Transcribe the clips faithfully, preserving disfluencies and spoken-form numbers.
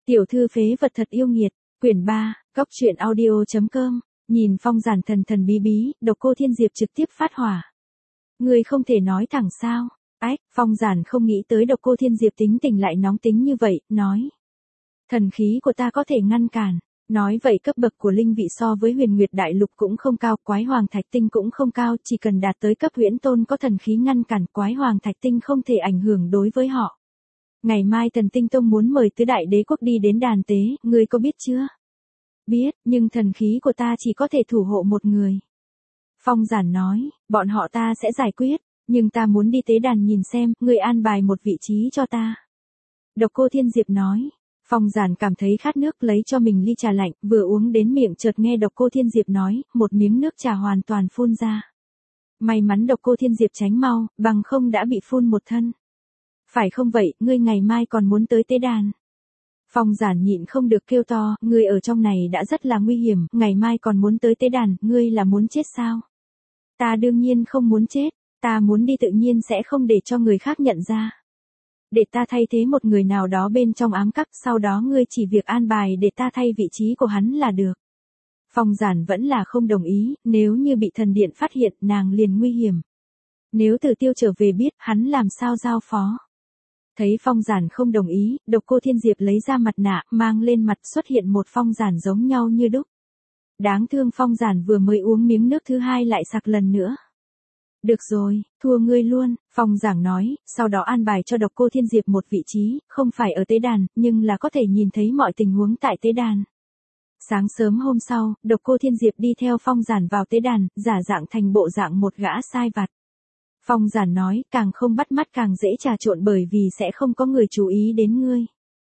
Tiểu thư phế vật thật yêu nghiệt, quyển ba, góc truyện audio.com, nhìn Phong Giản thần thần bí bí, Độc Cô Thiên Diệp trực tiếp phát hỏa. Ngươi không thể nói thẳng sao? Ách, Phong Giản không nghĩ tới Độc Cô Thiên Diệp tính tình lại nóng tính như vậy, nói. Thần khí của ta có thể ngăn cản. Nói vậy cấp bậc của linh vị so với Huyền Nguyệt Đại Lục cũng không cao, Quái Hoàng Thạch Tinh cũng không cao, chỉ cần đạt tới cấp Huyễn Tôn có thần khí ngăn cản, Quái Hoàng Thạch Tinh không thể ảnh hưởng đối với họ. Ngày mai Thần Tinh Tông muốn mời tứ đại đế quốc đi đến đàn tế, ngươi có biết chưa? Biết, nhưng thần khí của ta chỉ có thể thủ hộ một người. Phong Giản nói, bọn họ ta sẽ giải quyết, nhưng ta muốn đi tế đàn nhìn xem, ngươi an bài một vị trí cho ta. Độc Cô Thiên Diệp nói. Phong Giản cảm thấy khát nước, lấy cho mình ly trà lạnh, vừa uống đến miệng chợt nghe Độc Cô Thiên Diệp nói, một miếng nước trà hoàn toàn phun ra. May mắn Độc Cô Thiên Diệp tránh mau, bằng không đã bị phun một thân. Phải không vậy, ngươi ngày mai còn muốn tới tế đàn. Phong Giản nhịn không được kêu to, ngươi ở trong này đã rất là nguy hiểm, ngày mai còn muốn tới tế đàn, ngươi là muốn chết sao? Ta đương nhiên không muốn chết, ta muốn đi tự nhiên sẽ không để cho người khác nhận ra. Để ta thay thế một người nào đó bên trong ám các, sau đó ngươi chỉ việc an bài để ta thay vị trí của hắn là được. Phong Giản vẫn là không đồng ý, nếu như bị thần điện phát hiện nàng liền nguy hiểm. Nếu Tử Tiêu trở về biết, hắn làm sao giao phó. Thấy Phong Giản không đồng ý, Độc Cô Thiên Diệp lấy ra mặt nạ, mang lên mặt, xuất hiện một Phong Giản giống nhau như đúc. Đáng thương Phong Giản vừa mới uống miếng nước thứ hai lại sặc lần nữa. Được rồi, thua ngươi luôn, Phong Giản nói, sau đó an bài cho Độc Cô Thiên Diệp một vị trí, không phải ở tế đàn, nhưng là có thể nhìn thấy mọi tình huống tại tế đàn. Sáng sớm hôm sau, Độc Cô Thiên Diệp đi theo Phong Giản vào tế đàn, giả dạng thành bộ dạng một gã sai vặt. Phong Giản nói, càng không bắt mắt càng dễ trà trộn bởi vì sẽ không có người chú ý đến ngươi.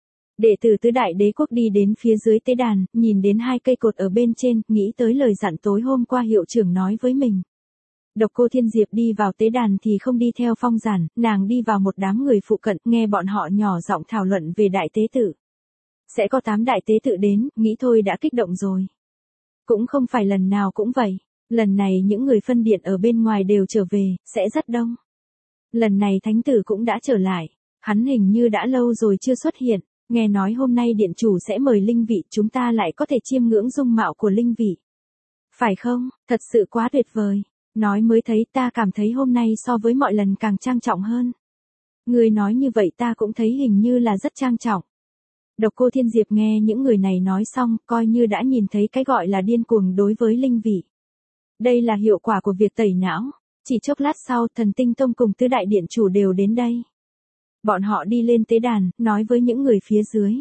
Đệ tử tứ đại đế quốc đi đến phía dưới tế đàn, nhìn đến hai cây cột ở bên trên, nghĩ tới lời dặn tối hôm qua hiệu trưởng nói với mình. Độc Cô Thiên Diệp đi vào tế đàn thì không đi theo Phong Giản, nàng đi vào một đám người phụ cận, nghe bọn họ nhỏ giọng thảo luận về đại tế tự. Sẽ có tám đại tế tự đến, nghĩ thôi đã kích động rồi. Cũng không phải lần nào cũng vậy, lần này những người phân điện ở bên ngoài đều trở về, sẽ rất đông. Lần này thánh tử cũng đã trở lại, hắn hình như đã lâu rồi chưa xuất hiện, nghe nói hôm nay điện chủ sẽ mời linh vị, chúng ta lại có thể chiêm ngưỡng dung mạo của linh vị. Phải không, thật sự quá tuyệt vời. Nói mới thấy ta cảm thấy hôm nay so với mọi lần càng trang trọng hơn. Người nói như vậy ta cũng thấy hình như là rất trang trọng. Độc Cô Thiên Diệp nghe những người này nói xong, coi như đã nhìn thấy cái gọi là điên cuồng đối với linh vị. Đây là hiệu quả của việc tẩy não. Chỉ chốc lát sau, Thần Tinh Tông cùng tứ đại điện chủ đều đến đây. Bọn họ đi lên tế đàn, nói với những người phía dưới.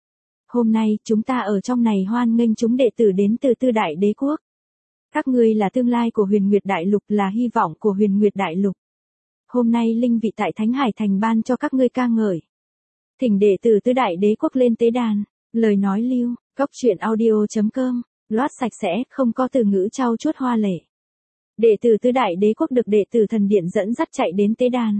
Hôm nay, chúng ta ở trong này hoan nghênh chúng đệ tử đến từ tứ đại đế quốc. Các ngươi là tương lai của Huyền Nguyệt Đại Lục, là hy vọng của Huyền Nguyệt Đại Lục. Hôm nay linh vị tại Thánh Hải Thành ban cho các ngươi ca ngợi. Thỉnh đệ tử tứ đại đế quốc lên tế đàn. Lời nói lưu, góc truyện audio.com, loát sạch sẽ, không có từ ngữ trau chuốt hoa lệ. Đệ tử tứ đại đế quốc được đệ tử thần điện dẫn dắt chạy đến tế đàn.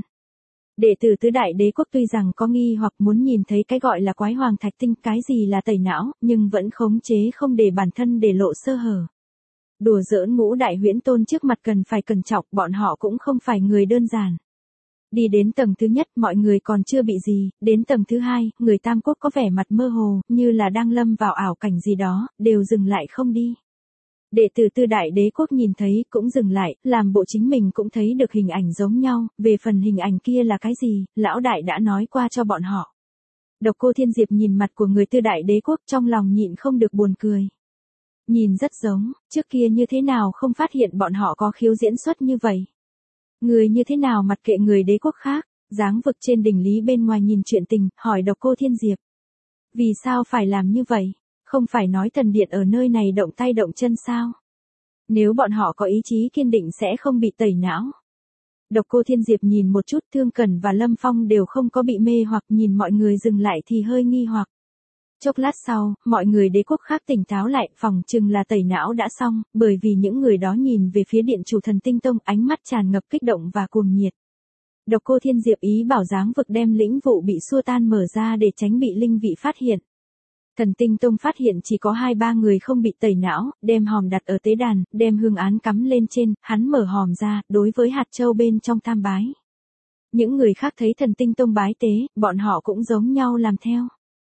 Đệ tử tứ đại đế quốc tuy rằng có nghi hoặc muốn nhìn thấy cái gọi là Quái Hoàng Thạch Tinh, cái gì là tẩy não, nhưng vẫn khống chế không để bản thân để lộ sơ hở. Đùa giỡn ngũ đại huyễn tôn trước mặt cần phải cẩn trọng, bọn họ cũng không phải người đơn giản. Đi đến tầng thứ nhất mọi người còn chưa bị gì, đến tầng thứ hai, người tam cốt có vẻ mặt mơ hồ, như là đang lâm vào ảo cảnh gì đó, đều dừng lại không đi. Đệ tử tư đại đế quốc nhìn thấy cũng dừng lại, làm bộ chính mình cũng thấy được hình ảnh giống nhau, về phần hình ảnh kia là cái gì, lão đại đã nói qua cho bọn họ. Độc Cô Thiên Diệp nhìn mặt của người tư đại đế quốc trong lòng nhịn không được buồn cười. Nhìn rất giống, trước kia như thế nào không phát hiện bọn họ có khiếu diễn xuất như vậy. Người như thế nào mặc kệ người đế quốc khác, dáng vực trên đỉnh lý bên ngoài nhìn chuyện tình, hỏi Độc Cô Thiên Diệp. Vì sao phải làm như vậy? Không phải nói thần điện ở nơi này động tay động chân sao? Nếu bọn họ có ý chí kiên định sẽ không bị tẩy não. Độc Cô Thiên Diệp nhìn một chút, Thương Cẩn và Lâm Phong đều không có bị mê hoặc, nhìn mọi người dừng lại thì hơi nghi hoặc. Chốc lát sau, mọi người đế quốc khác tỉnh táo lại, phòng chừng là tẩy não đã xong, bởi vì những người đó nhìn về phía điện chủ Thần Tinh Tông, ánh mắt tràn ngập kích động và cuồng nhiệt. Độc Cô Thiên Diệp ý bảo dáng vực đem lĩnh vụ bị xua tan mở ra để tránh bị linh vị phát hiện. Thần Tinh Tông phát hiện chỉ có hai ba người không bị tẩy não, đem hòm đặt ở tế đàn, đem hương án cắm lên trên, hắn mở hòm ra, đối với hạt châu bên trong tham bái. Những người khác thấy Thần Tinh Tông bái tế, bọn họ cũng giống nhau làm theo.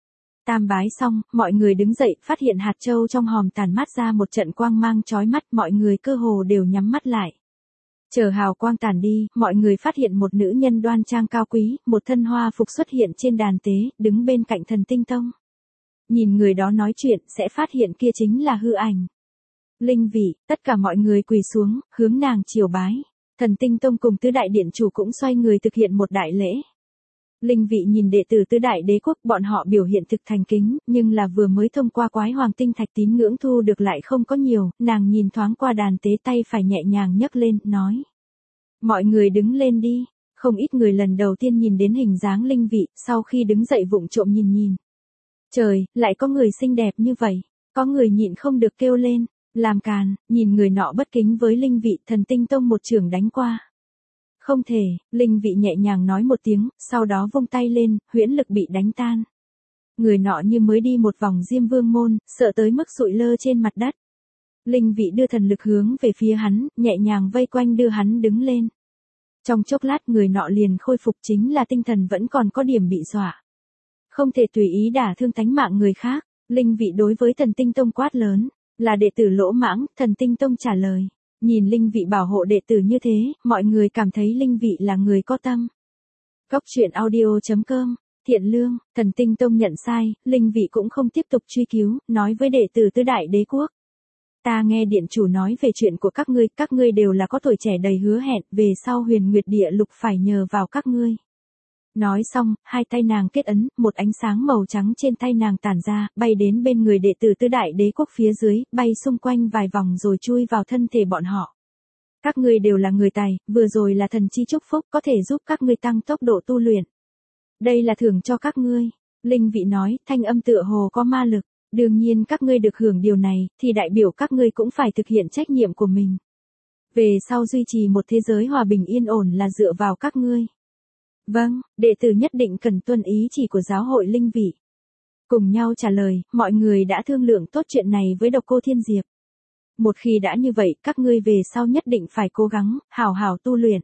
Tam bái xong, mọi người đứng dậy, phát hiện hạt châu trong hòm tản mát ra một trận quang mang chói mắt, mọi người cơ hồ đều nhắm mắt lại. Chờ hào quang tản đi, mọi người phát hiện một nữ nhân đoan trang cao quý, một thân hoa phục xuất hiện trên đàn tế, đứng bên cạnh Thần Tinh Tông. Nhìn người đó nói chuyện, sẽ phát hiện kia chính là hư ảnh. Linh vị, tất cả mọi người quỳ xuống, hướng nàng triều bái. Thần Tinh Tông cùng tứ đại điện chủ cũng xoay người thực hiện một đại lễ. Linh vị nhìn đệ tử tứ đại đế quốc, bọn họ biểu hiện thực thành kính, nhưng là vừa mới thông qua quái hoàng tinh thạch tín ngưỡng thu được lại không có nhiều, nàng nhìn thoáng qua đàn tế tay phải nhẹ nhàng nhấc lên, nói. Mọi người đứng lên đi, không ít người lần đầu tiên nhìn đến hình dáng linh vị, sau khi đứng dậy vụng trộm nhìn nhìn. Trời, lại có người xinh đẹp như vậy, có người nhịn không được kêu lên, làm càn, nhìn người nọ bất kính với linh vị, Thần Tinh Tông một chưởng đánh qua. Không thể, linh vị nhẹ nhàng nói một tiếng, sau đó vung tay lên, huyễn lực bị đánh tan. Người nọ như mới đi một vòng Diêm Vương môn, sợ tới mức sụi lơ trên mặt đất. Linh vị đưa thần lực hướng về phía hắn, nhẹ nhàng vây quanh đưa hắn đứng lên. Trong chốc lát người nọ liền khôi phục, chính là tinh thần vẫn còn có điểm bị dọa. Không thể tùy ý đả thương tánh mạng người khác, linh vị đối với Thần Tinh Tông quát lớn, là đệ tử lỗ mãng, Thần Tinh Tông trả lời. Nhìn linh vị bảo hộ đệ tử như thế, mọi người cảm thấy linh vị là người có tâm. Cốc truyện audio chấm com, thiện lương, Thần Tinh Tông nhận sai, linh vị cũng không tiếp tục truy cứu, nói với đệ tử tứ đại đế quốc. Ta nghe điện chủ nói về chuyện của các ngươi, các ngươi đều là có tuổi trẻ đầy hứa hẹn, về sau Huyền Nguyệt Địa Lục phải nhờ vào các ngươi. Nói xong, hai tay nàng kết ấn, một ánh sáng màu trắng trên tay nàng tản ra, bay đến bên người đệ tử tứ đại đế quốc phía dưới, bay xung quanh vài vòng rồi chui vào thân thể bọn họ. Các ngươi đều là người tài, vừa rồi là thần chi chúc phúc, có thể giúp các ngươi tăng tốc độ tu luyện. Đây là thưởng cho các ngươi. Linh vị nói, thanh âm tựa hồ có ma lực. Đương nhiên các ngươi được hưởng điều này, thì đại biểu các ngươi cũng phải thực hiện trách nhiệm của mình. Về sau duy trì một thế giới hòa bình yên ổn là dựa vào các ngươi. Vâng, đệ tử nhất định cần tuân ý chỉ của giáo hội linh vị. Cùng nhau trả lời, mọi người đã thương lượng tốt chuyện này với Độc Cô Thiên Diệp. Một khi đã như vậy, các ngươi về sau nhất định phải cố gắng, hào hào tu luyện.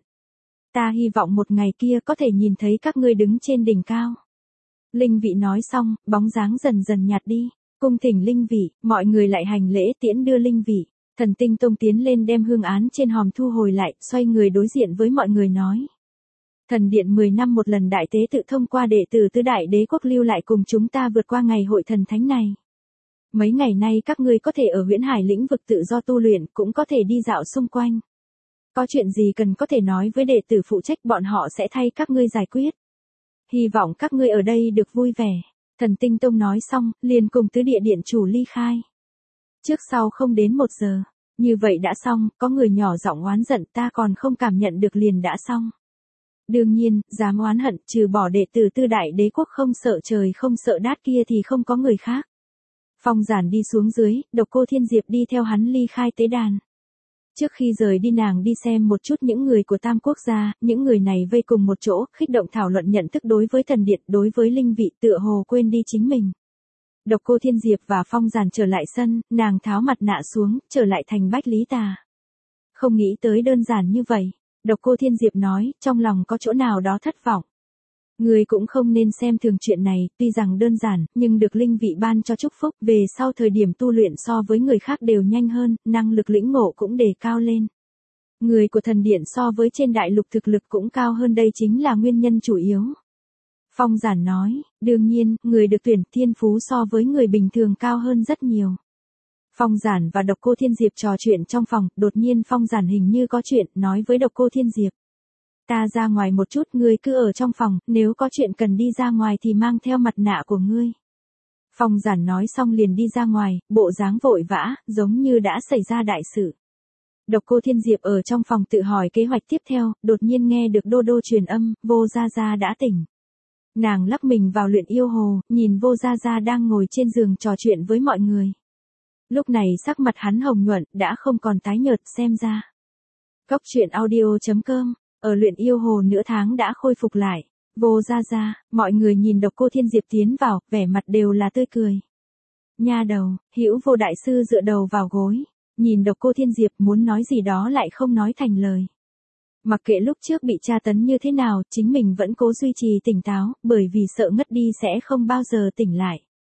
Ta hy vọng một ngày kia có thể nhìn thấy các ngươi đứng trên đỉnh cao. Linh vị nói xong, bóng dáng dần dần nhạt đi. Cung thỉnh linh vị, mọi người lại hành lễ tiễn đưa linh vị. Thần Tinh Tông tiến lên đem hương án trên hòm thu hồi lại, xoay người đối diện với mọi người nói. Thần điện mười năm một lần đại tế tự thông qua đệ tử tứ đại đế quốc lưu lại cùng chúng ta vượt qua ngày hội thần thánh này. Mấy ngày nay các ngươi có thể ở Huyễn Hải lĩnh vực tự do tu luyện, cũng có thể đi dạo xung quanh. Có chuyện gì cần có thể nói với đệ tử phụ trách, bọn họ sẽ thay các ngươi giải quyết. Hy vọng các ngươi ở đây được vui vẻ. Thần Tinh Tông nói xong, liền cùng tứ địa điện chủ ly khai. Trước sau không đến một giờ. Như vậy đã xong, có người nhỏ giọng oán giận, ta còn không cảm nhận được liền đã xong. Đương nhiên, dám oán hận, trừ bỏ đệ tử tư đại đế quốc không sợ trời không sợ đát kia thì không có người khác. Phong Giản đi xuống dưới, Độc Cô Thiên Diệp đi theo hắn ly khai tế đàn. Trước khi rời đi nàng đi xem một chút những người của Tam Quốc gia, những người này vây cùng một chỗ, khích động thảo luận nhận thức đối với thần điện, đối với linh vị, tựa hồ quên đi chính mình. Độc Cô Thiên Diệp và Phong Giản trở lại sân, nàng tháo mặt nạ xuống, trở lại thành Bách Lý Tà. Không nghĩ tới đơn giản như vậy. Độc Cô Thiên Diệp nói, trong lòng có chỗ nào đó thất vọng. Người cũng không nên xem thường chuyện này, tuy rằng đơn giản, nhưng được linh vị ban cho chúc phúc, về sau thời điểm tu luyện so với người khác đều nhanh hơn, năng lực lĩnh ngộ cũng đề cao lên. Người của thần điện so với trên đại lục thực lực cũng cao hơn, đây chính là nguyên nhân chủ yếu. Phong Giản nói, đương nhiên, người được tuyển thiên phú so với người bình thường cao hơn rất nhiều. Phong Giản và Độc Cô Thiên Diệp trò chuyện trong phòng, đột nhiên Phong Giản hình như có chuyện, nói với Độc Cô Thiên Diệp. Ta ra ngoài một chút, ngươi cứ ở trong phòng, nếu có chuyện cần đi ra ngoài thì mang theo mặt nạ của ngươi. Phong Giản nói xong liền đi ra ngoài, bộ dáng vội vã, giống như đã xảy ra đại sự. Độc Cô Thiên Diệp ở trong phòng tự hỏi kế hoạch tiếp theo, đột nhiên nghe được Đô Đô truyền âm, Vô Gia Gia đã tỉnh. Nàng lắc mình vào luyện yêu hồ, nhìn Vô Gia Gia đang ngồi trên giường trò chuyện với mọi người. Lúc này sắc mặt hắn hồng nhuận, đã không còn tái nhợt, xem ra. Cốc truyện audio chấm com, ở luyện yêu hồ nửa tháng đã khôi phục lại. Vô Gia Gia, mọi người nhìn Độc Cô Thiên Diệp tiến vào, vẻ mặt đều là tươi cười. Nha đầu, Hữu Vô đại sư dựa đầu vào gối, nhìn Độc Cô Thiên Diệp muốn nói gì đó lại không nói thành lời. Mặc kệ lúc trước bị tra tấn như thế nào, chính mình vẫn cố duy trì tỉnh táo, bởi vì sợ ngất đi sẽ không bao giờ tỉnh lại.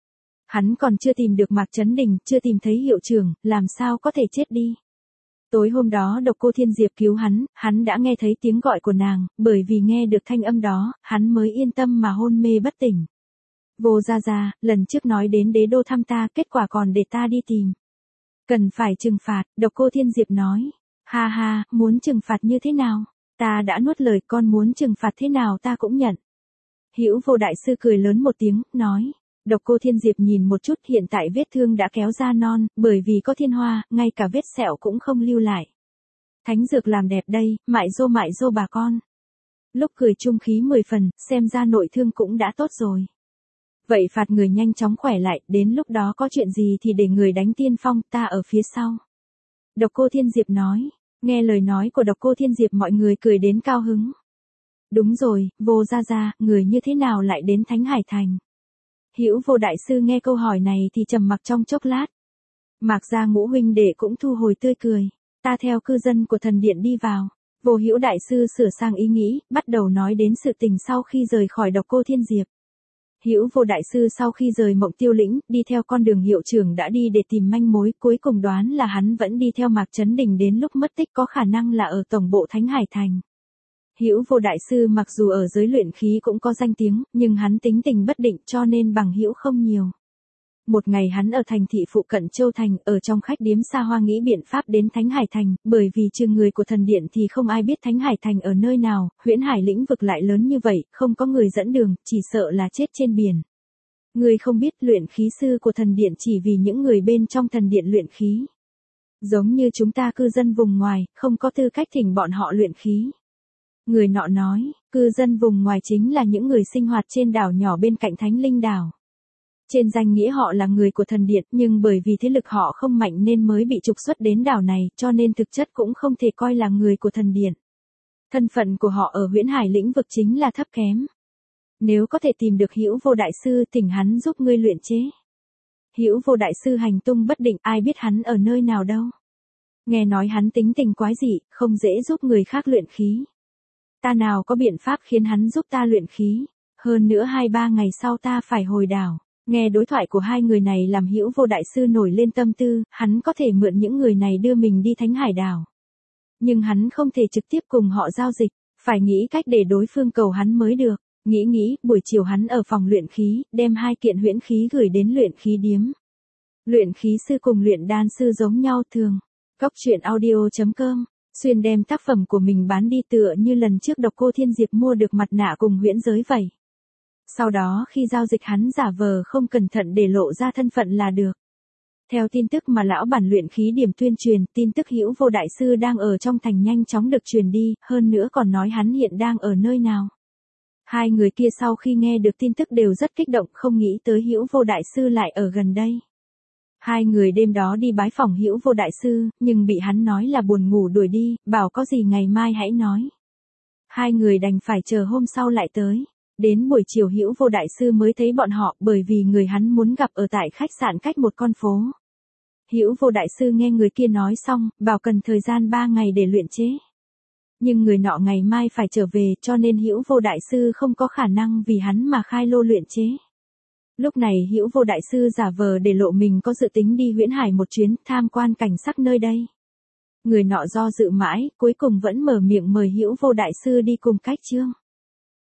Hắn còn chưa tìm được Mạc Chấn Đình, chưa tìm thấy hiệu trưởng, làm sao có thể chết đi. Tối hôm đó Độc Cô Thiên Diệp cứu hắn, hắn đã nghe thấy tiếng gọi của nàng, bởi vì nghe được thanh âm đó, hắn mới yên tâm mà hôn mê bất tỉnh. Vô Gia Gia, lần trước nói đến đế đô thăm ta, kết quả còn để ta đi tìm. Cần phải trừng phạt, Độc Cô Thiên Diệp nói. Ha ha, muốn trừng phạt như thế nào? Ta đã nuốt lời, con muốn trừng phạt thế nào ta cũng nhận. Hữu Vô đại sư cười lớn một tiếng, nói. Độc Cô Thiên Diệp nhìn một chút, hiện tại vết thương đã kéo ra non, bởi vì có thiên hoa, ngay cả vết sẹo cũng không lưu lại. Thánh dược làm đẹp đây, mại dô mại dô bà con. Lúc cười trung khí mười phần, xem ra nội thương cũng đã tốt rồi. Vậy phạt người nhanh chóng khỏe lại, đến lúc đó có chuyện gì thì để người đánh tiên phong, ta ở phía sau. Độc Cô Thiên Diệp nói, nghe lời nói của Độc Cô Thiên Diệp mọi người cười đến cao hứng. Đúng rồi, Vô Gia Gia, người như thế nào lại đến Thánh Hải Thành? Hữu Vô đại sư nghe câu hỏi này thì trầm mặc trong chốc lát. Mạc gia ngũ huynh đệ cũng thu hồi tươi cười. Ta theo cư dân của thần điện đi vào. Vô Hữu đại sư sửa sang ý nghĩ, bắt đầu nói đến sự tình sau khi rời khỏi Độc Cô Thiên Diệp. Hữu Vô đại sư sau khi rời Mộng Tiêu Lĩnh, đi theo con đường hiệu trưởng đã đi để tìm manh mối, cuối cùng đoán là hắn vẫn đi theo Mạc Chấn Đình đến lúc mất tích, có khả năng là ở tổng bộ Thánh Hải Thành. Hữu Vô đại sư mặc dù ở giới luyện khí cũng có danh tiếng, nhưng hắn tính tình bất định cho nên bằng hữu không nhiều. Một ngày hắn ở thành thị phụ cận Châu Thành, ở trong khách điếm xa hoa nghĩ biện pháp đến Thánh Hải Thành, bởi vì trừ người của thần điện thì không ai biết Thánh Hải Thành ở nơi nào, Huyễn Hải lĩnh vực lại lớn như vậy, không có người dẫn đường, chỉ sợ là chết trên biển. Người không biết luyện khí sư của thần điện chỉ vì những người bên trong thần điện luyện khí. Giống như chúng ta cư dân vùng ngoài, không có tư cách thỉnh bọn họ luyện khí. Người nọ nói, cư dân vùng ngoài chính là những người sinh hoạt trên đảo nhỏ bên cạnh Thánh Linh đảo. Trên danh nghĩa họ là người của thần điện, nhưng bởi vì thế lực họ không mạnh nên mới bị trục xuất đến đảo này, cho nên thực chất cũng không thể coi là người của thần điện. Thân phận của họ ở Huyễn Hải lĩnh vực chính là thấp kém. Nếu có thể tìm được Hữu Vô đại sư, thỉnh hắn giúp ngươi luyện chế. Hữu Vô đại sư hành tung bất định, ai biết hắn ở nơi nào đâu. Nghe nói hắn tính tình quái dị, không dễ giúp người khác luyện khí. Ta nào có biện pháp khiến hắn giúp ta luyện khí, hơn nữa hai ba ngày sau ta phải hồi đảo. Nghe đối thoại của hai người này làm Hữu Vô đại sư nổi lên tâm tư, hắn có thể mượn những người này đưa mình đi Thánh Hải đảo. Nhưng hắn không thể trực tiếp cùng họ giao dịch, phải nghĩ cách để đối phương cầu hắn mới được. Nghĩ nghĩ, buổi chiều hắn ở phòng luyện khí, đem hai kiện huyễn khí gửi đến luyện khí điếm. Luyện khí sư cùng luyện đan sư giống nhau thường. Góc truyện audio chấm com xuyên đem tác phẩm của mình bán đi tựa như lần trước Độc Cô Thiên Diệp mua được mặt nạ cùng huyễn giới vậy. Sau đó khi giao dịch hắn giả vờ không cẩn thận để lộ ra thân phận là được. Theo tin tức mà lão bản luyện khí điểm tuyên truyền, tin tức Hữu Vô đại sư đang ở trong thành nhanh chóng được truyền đi, hơn nữa còn nói hắn hiện đang ở nơi nào. Hai người kia sau khi nghe được tin tức đều rất kích động, không nghĩ tới Hữu Vô đại sư lại ở gần đây. Hai người đêm đó đi bái phỏng Hữu Vô đại sư, nhưng bị hắn nói là buồn ngủ đuổi đi, bảo có gì ngày mai hãy nói. Hai người đành phải chờ hôm sau lại tới. Đến buổi chiều Hữu Vô đại sư mới thấy bọn họ, bởi vì người hắn muốn gặp ở tại khách sạn cách một con phố. Hữu Vô đại sư nghe người kia nói xong, bảo cần thời gian ba ngày để luyện chế. Nhưng người nọ ngày mai phải trở về, cho nên Hữu Vô đại sư không có khả năng vì hắn mà khai lô luyện chế. Lúc này Hữu Vô đại sư giả vờ để lộ mình có dự tính đi Huyễn Hải một chuyến, tham quan cảnh sắc nơi đây. Người nọ do dự mãi, cuối cùng vẫn mở miệng mời Hữu Vô đại sư đi cùng Cách Trương.